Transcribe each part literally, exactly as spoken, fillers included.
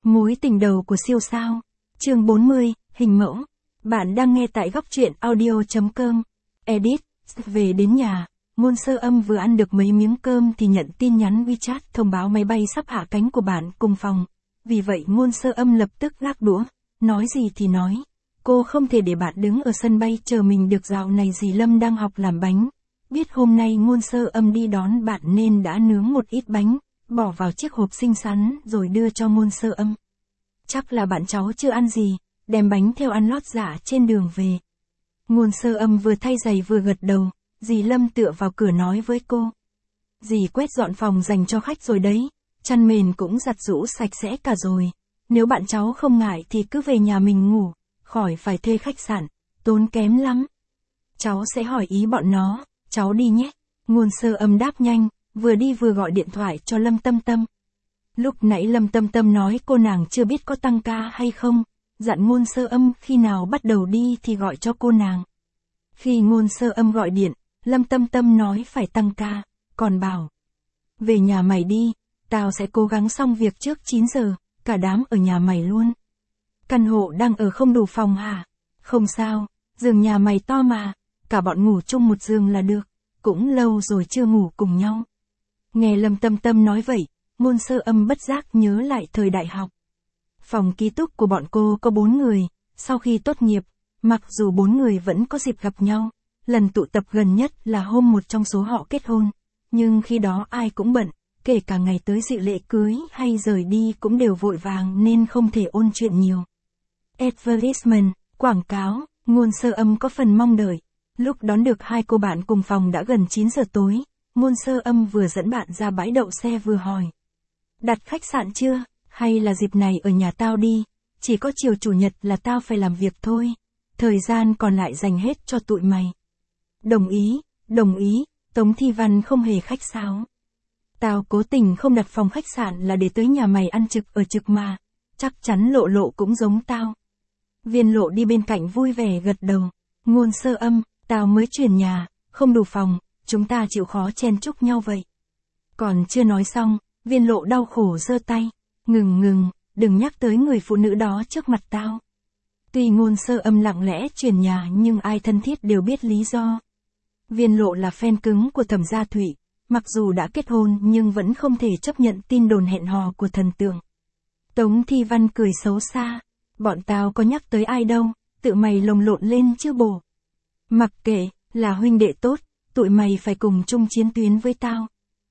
Mối tình đầu của siêu sao. Chương bốn mươi, hình mẫu. Bạn đang nghe tại góc truyện audio chấm com. Edit, về đến nhà, Ngôn Sơ Âm vừa ăn được mấy miếng cơm thì nhận tin nhắn WeChat thông báo máy bay sắp hạ cánh của bạn cùng phòng. Vì vậy Ngôn Sơ Âm lập tức gác đũa, nói gì thì nói. Cô không thể để bạn đứng ở sân bay chờ mình được, dạo này dì Lâm đang học làm bánh. Biết hôm nay Ngôn Sơ Âm đi đón bạn nên đã nướng một ít bánh, bỏ vào chiếc hộp xinh xắn rồi đưa cho Ngôn Sơ Âm. Chắc là bạn cháu chưa ăn gì, đem bánh theo ăn lót dạ trên đường về. Ngôn Sơ Âm vừa thay giày vừa gật đầu, dì Lâm tựa vào cửa nói với cô. Dì quét dọn phòng dành cho khách rồi đấy, chăn mền cũng giặt giũ sạch sẽ cả rồi. Nếu bạn cháu không ngại thì cứ về nhà mình ngủ, khỏi phải thuê khách sạn, tốn kém lắm. Cháu sẽ hỏi ý bọn nó, cháu đi nhé. Ngôn Sơ Âm đáp nhanh, vừa đi vừa gọi điện thoại cho Lâm Tâm Tâm. Lúc nãy Lâm Tâm Tâm nói cô nàng chưa biết có tăng ca hay không, dặn Ngôn Sơ Âm khi nào bắt đầu đi thì gọi cho cô nàng. Khi Ngôn Sơ Âm gọi điện, Lâm Tâm Tâm nói phải tăng ca, còn bảo. Về nhà mày đi, tao sẽ cố gắng xong việc trước chín giờ, cả đám ở nhà mày luôn. Căn hộ đang ở không đủ phòng hả? Không sao, giường nhà mày to mà, cả bọn ngủ chung một giường là được, cũng lâu rồi chưa ngủ cùng nhau. Nghe Lâm Tâm Tâm nói vậy, Ngôn Sơ Âm bất giác nhớ lại thời đại học. Phòng ký túc của bọn cô có bốn người, sau khi tốt nghiệp, mặc dù bốn người vẫn có dịp gặp nhau, lần tụ tập gần nhất là hôm một trong số họ kết hôn, nhưng khi đó ai cũng bận, kể cả ngày tới dự lễ cưới hay rời đi cũng đều vội vàng nên không thể ôn chuyện nhiều. Advertisement, quảng cáo, Ngôn Sơ Âm có phần mong đợi. Lúc đón được hai cô bạn cùng phòng đã gần chín giờ tối, Ngôn Sơ Âm vừa dẫn bạn ra bãi đậu xe vừa hỏi. Đặt khách sạn chưa, hay là dịp này ở nhà tao đi, chỉ có chiều chủ nhật là tao phải làm việc thôi, thời gian còn lại dành hết cho tụi mày. Đồng ý, đồng ý, Tống Thi Văn không hề khách sáo. Tao cố tình không đặt phòng khách sạn là để tới nhà mày ăn trực ở trực mà, chắc chắn Lộ Lộ cũng giống tao. Viên Lộ đi bên cạnh vui vẻ gật đầu. Ngôn Sơ Âm, tao mới chuyển nhà, không đủ phòng, chúng ta chịu khó chen chúc nhau vậy. Còn chưa nói xong, Viên Lộ đau khổ giơ tay. Ngừng ngừng, đừng nhắc tới người phụ nữ đó trước mặt tao. Tuy Ngôn Sơ Âm lặng lẽ chuyển nhà nhưng ai thân thiết đều biết lý do. Viên Lộ là fan cứng của Thẩm Gia Thụy, mặc dù đã kết hôn nhưng vẫn không thể chấp nhận tin đồn hẹn hò của thần tượng. Tống Thi Văn cười xấu xa, bọn tao có nhắc tới ai đâu, tự mày lồng lộn lên chứ bồ. Mặc kệ, là huynh đệ tốt, tụi mày phải cùng chung chiến tuyến với tao.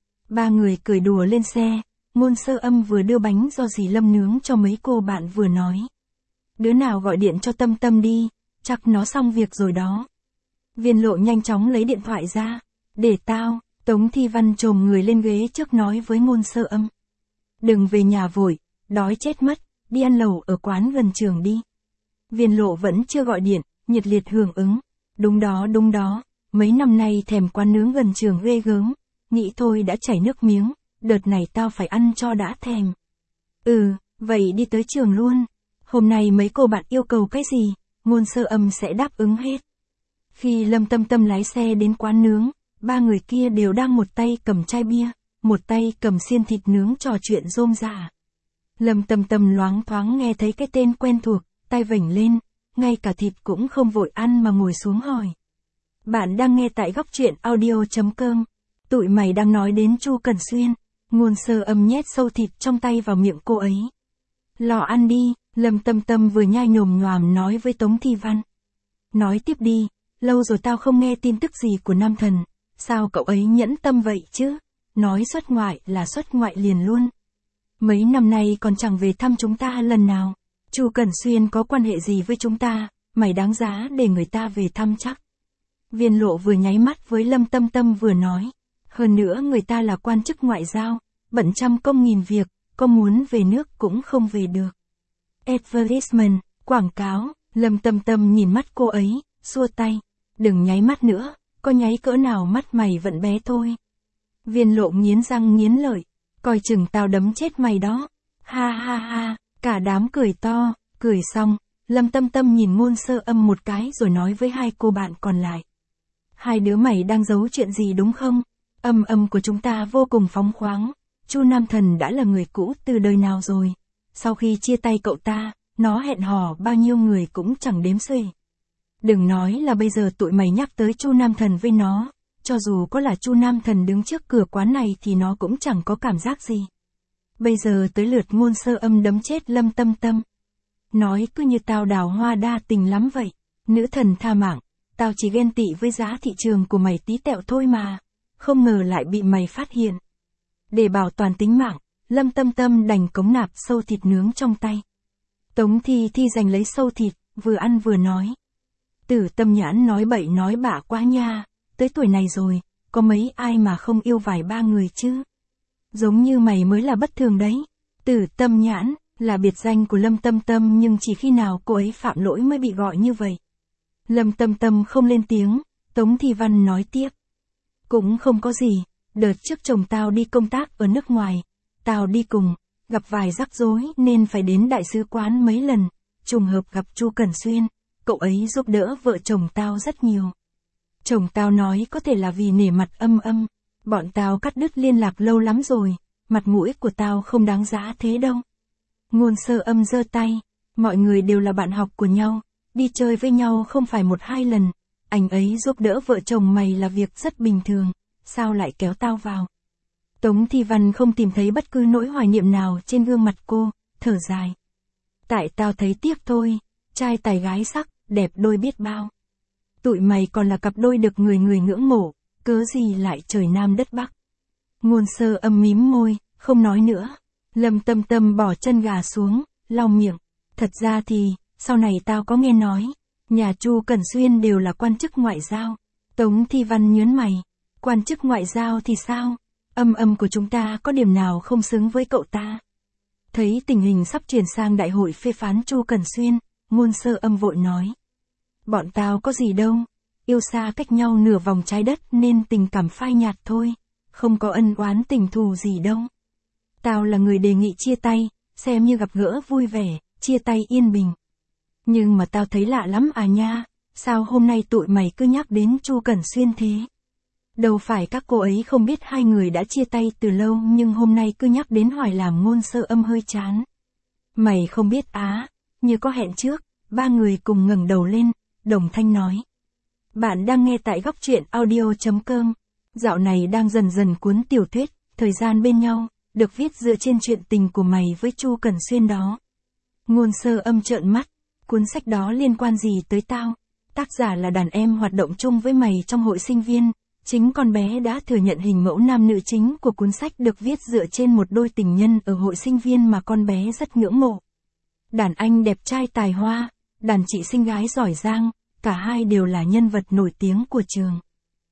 Ba người cười đùa lên xe, Ngôn Sơ Âm vừa đưa bánh do dì Lâm nướng cho mấy cô bạn vừa nói. Đứa nào gọi điện cho Tâm Tâm đi, chắc nó xong việc rồi đó. Viên Lộ nhanh chóng lấy điện thoại ra, để tao. Tống Thi Văn chồm người lên ghế trước nói với Ngôn Sơ Âm. Đừng về nhà vội, đói chết mất, đi ăn lẩu ở quán gần trường đi. Viên Lộ vẫn chưa gọi điện, nhiệt liệt hưởng ứng. Đúng đó đúng đó, mấy năm nay thèm quán nướng gần trường ghê gớm, nghĩ thôi đã chảy nước miếng, đợt này tao phải ăn cho đã thèm. Ừ, vậy đi tới trường luôn. Hôm nay mấy cô bạn yêu cầu cái gì, Ngôn Sơ Âm sẽ đáp ứng hết. Khi Lâm Tâm Tâm lái xe đến quán nướng, ba người kia đều đang một tay cầm chai bia, một tay cầm xiên thịt nướng trò chuyện rôm rả. Lâm Tâm Tâm loáng thoáng nghe thấy cái tên quen thuộc, tay vểnh lên, ngay cả thịt cũng không vội ăn mà ngồi xuống hỏi. Bạn đang nghe tại góc truyện audio chấm com. Tụi mày đang nói đến Chu Cẩn Xuyên. Ngôn Sơ Âm nhét sâu thịt trong tay vào miệng cô ấy. Lò ăn đi, Lâm Tâm Tâm vừa nhai nhồm nhoàm nói với Tống Thi Văn. Nói tiếp đi, lâu rồi tao không nghe tin tức gì của Nam Thần. Sao cậu ấy nhẫn tâm vậy chứ? Nói xuất ngoại là xuất ngoại liền luôn. Mấy năm nay còn chẳng về thăm chúng ta lần nào. Chu Cẩn Xuyên có quan hệ gì với chúng ta, mày đáng giá để người ta về thăm chắc. Viên Lộ vừa nháy mắt với Lâm Tâm Tâm vừa nói. Hơn nữa người ta là quan chức ngoại giao, bận trăm công nghìn việc, có muốn về nước cũng không về được. Advertisement, quảng cáo, Lâm Tâm Tâm nhìn mắt cô ấy, xua tay. Đừng nháy mắt nữa, có nháy cỡ nào mắt mày vẫn bé thôi. Viên Lộ nghiến răng nghiến lợi, coi chừng tao đấm chết mày đó. Ha ha ha, cả đám cười to, cười xong, Lâm Tâm Tâm nhìn Ngôn Sơ Âm một cái rồi nói với hai cô bạn còn lại. Hai đứa mày đang giấu chuyện gì đúng không? Âm Âm của chúng ta vô cùng phóng khoáng, Chu Nam Thần đã là người cũ từ đời nào rồi. sau khi chia tay cậu ta, nó hẹn hò bao nhiêu người cũng chẳng đếm xuể. Đừng nói là bây giờ tụi mày nhắc tới Chu Nam Thần với nó, cho dù có là Chu Nam Thần đứng trước cửa quán này thì nó cũng chẳng có cảm giác gì. Bây giờ tới lượt Ngôn Sơ Âm đấm chết Lâm Tâm Tâm. Nói cứ như tao đào hoa đa tình lắm vậy. Nữ thần tha mạng, tao chỉ ghen tị với giá thị trường của mày tí tẹo thôi mà. Không ngờ lại bị mày phát hiện. Để bảo toàn tính mạng, Lâm Tâm Tâm đành cống nạp sâu thịt nướng trong tay. Tống Thi Thi giành lấy sâu thịt, vừa ăn vừa nói. Tử Tâm Nhãn nói bậy nói bạ quá nha, tới tuổi này rồi, có mấy ai mà không yêu vài ba người chứ. Giống như mày mới là bất thường đấy. Tử Tâm Nhãn là biệt danh của Lâm Tâm Tâm, nhưng chỉ khi nào cô ấy phạm lỗi mới bị gọi như vậy. Lâm Tâm Tâm không lên tiếng, Tống Thi Văn nói tiếp. Cũng không có gì, đợt trước chồng tao đi công tác ở nước ngoài, tao đi cùng, gặp vài rắc rối nên phải đến đại sứ quán mấy lần, trùng hợp gặp Chu Cẩn Xuyên, cậu ấy giúp đỡ vợ chồng tao rất nhiều. Chồng tao nói có thể là vì nể mặt Âm Âm, bọn tao cắt đứt liên lạc lâu lắm rồi, mặt mũi của tao không đáng giá thế đâu. Ngôn Sơ Âm giơ tay, mọi người đều là bạn học của nhau, đi chơi với nhau không phải một hai lần, anh ấy giúp đỡ vợ chồng mày là việc rất bình thường, sao lại kéo tao vào. Tống Thi Văn không tìm thấy bất cứ nỗi hoài niệm nào trên gương mặt cô, thở dài. Tại tao thấy tiếc thôi, trai tài gái sắc, đẹp đôi biết bao. Tụi mày còn là cặp đôi được người người ngưỡng mộ, cớ gì lại trời Nam đất Bắc. Ngôn Sơ Âm mím môi, không nói nữa. Lâm Tâm Tâm bỏ chân gà xuống, lau miệng. Thật ra thì, sau này tao có nghe nói, nhà Chu Cẩn Xuyên đều là quan chức ngoại giao. Tống Thi Văn nhớn mày. Quan chức ngoại giao thì sao? Âm Âm của chúng ta có điểm nào không xứng với cậu ta? Thấy tình hình sắp chuyển sang đại hội phê phán Chu Cẩn Xuyên, Ngôn Sơ Âm vội nói. Bọn tao có gì đâu, yêu xa cách nhau nửa vòng trái đất nên tình cảm phai nhạt thôi, không có ân oán tình thù gì đâu. Tao là người đề nghị chia tay, xem như gặp gỡ vui vẻ, chia tay yên bình. Nhưng mà tao thấy lạ lắm à nha, sao hôm nay tụi mày cứ nhắc đến Chu Cẩn Xuyên thế? Đâu phải các cô ấy không biết hai người đã chia tay từ lâu, nhưng hôm nay cứ nhắc đến hỏi làm Ngôn Sơ Âm hơi chán. Mày không biết á, như có hẹn trước, ba người cùng ngẩng đầu lên, đồng thanh nói. Bạn đang nghe tại góc truyện audio chấm com. Dạo này đang dần dần cuốn tiểu thuyết, Thời gian bên nhau, được viết dựa trên chuyện tình của mày với Chu Cẩn Xuyên đó. Ngôn Sơ Âm trợn mắt, cuốn sách đó liên quan gì tới tao? Tác giả là đàn em hoạt động chung với mày trong hội sinh viên, chính con bé đã thừa nhận hình mẫu nam nữ chính của cuốn sách được viết dựa trên một đôi tình nhân ở hội sinh viên mà con bé rất ngưỡng mộ. Đàn anh đẹp trai tài hoa, đàn chị xinh gái giỏi giang, cả hai đều là nhân vật nổi tiếng của trường.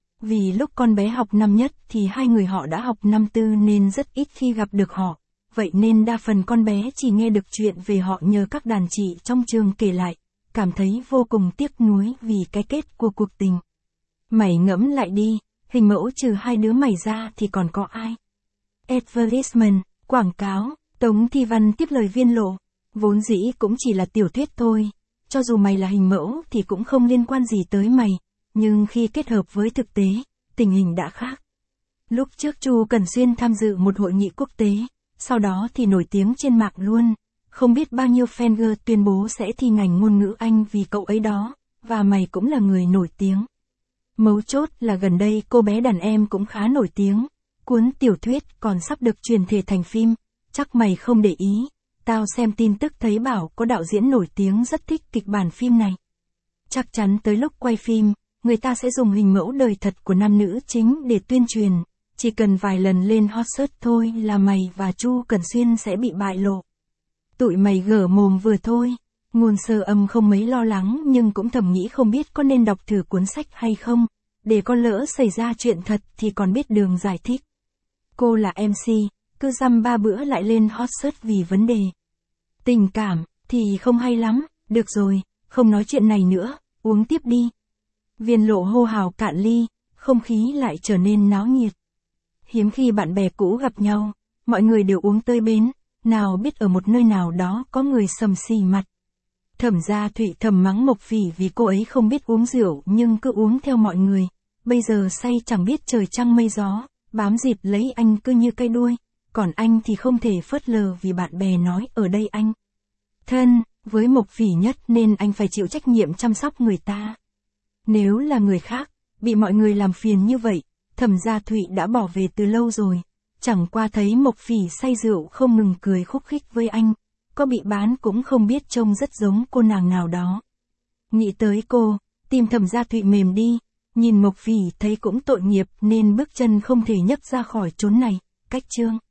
Vì lúc con bé học năm nhất thì hai người họ đã học năm tư nên rất ít khi gặp được họ, vậy nên đa phần con bé chỉ nghe được chuyện về họ nhờ các đàn chị trong trường kể lại, cảm thấy vô cùng tiếc nuối vì cái kết của cuộc tình. Mày ngẫm lại đi, hình mẫu trừ hai đứa mày ra thì còn có ai? Advertisement, quảng cáo, Tống Thi Văn tiếp lời Viên Lộ, vốn dĩ cũng chỉ là tiểu thuyết thôi, cho dù mày là hình mẫu thì cũng không liên quan gì tới mày, nhưng khi kết hợp với thực tế, tình hình đã khác. Lúc trước Chu Cẩn Xuyên tham dự một hội nghị quốc tế, sau đó thì nổi tiếng trên mạng luôn, không biết bao nhiêu fan girl tuyên bố sẽ thi ngành ngôn ngữ Anh vì cậu ấy đó, và mày cũng là người nổi tiếng. Mấu chốt là gần đây cô bé đàn em cũng khá nổi tiếng, cuốn tiểu thuyết còn sắp được truyền thể thành phim, chắc mày không để ý, tao xem tin tức thấy bảo có đạo diễn nổi tiếng rất thích kịch bản phim này. Chắc chắn tới lúc quay phim, người ta sẽ dùng hình mẫu đời thật của nam nữ chính để tuyên truyền, chỉ cần vài lần lên hot search thôi là mày và Chu Cẩn Xuyên sẽ bị bại lộ. Tụi mày gở mồm vừa thôi. Ngôn Sơ Âm không mấy lo lắng nhưng cũng thầm nghĩ không biết có nên đọc thử cuốn sách hay không, để có lỡ xảy ra chuyện thật thì còn biết đường giải thích. Cô là em xê, cứ dăm ba bữa lại lên hot search vì vấn đề tình cảm, thì không hay lắm, được rồi, không nói chuyện này nữa, uống tiếp đi. Viên Lộ hô hào cạn ly, không khí lại trở nên náo nhiệt. Hiếm khi bạn bè cũ gặp nhau, mọi người đều uống tơi bến, nào biết ở một nơi nào đó có người sầm xì mặt. Thẩm Gia Thụy thầm mắng Mộc Phỉ vì cô ấy không biết uống rượu nhưng cứ uống theo mọi người, bây giờ say chẳng biết trời trăng mây gió, bám dịt lấy anh cứ như cây đuôi, còn anh thì không thể phớt lờ vì bạn bè nói ở đây anh thân với Mộc Phỉ nhất nên anh phải chịu trách nhiệm chăm sóc người ta. Nếu là người khác, bị mọi người làm phiền như vậy, Thẩm Gia Thụy đã bỏ về từ lâu rồi. Chẳng qua thấy Mộc Phỉ say rượu không ngừng cười khúc khích với anh, có bị bán cũng không biết trông rất giống cô nàng nào đó. Nghĩ tới cô, tim Thẩm Gia Thụy mềm đi, nhìn Mộc Phỉ thấy cũng tội nghiệp nên bước chân không thể nhấc ra khỏi chốn này, cách chương.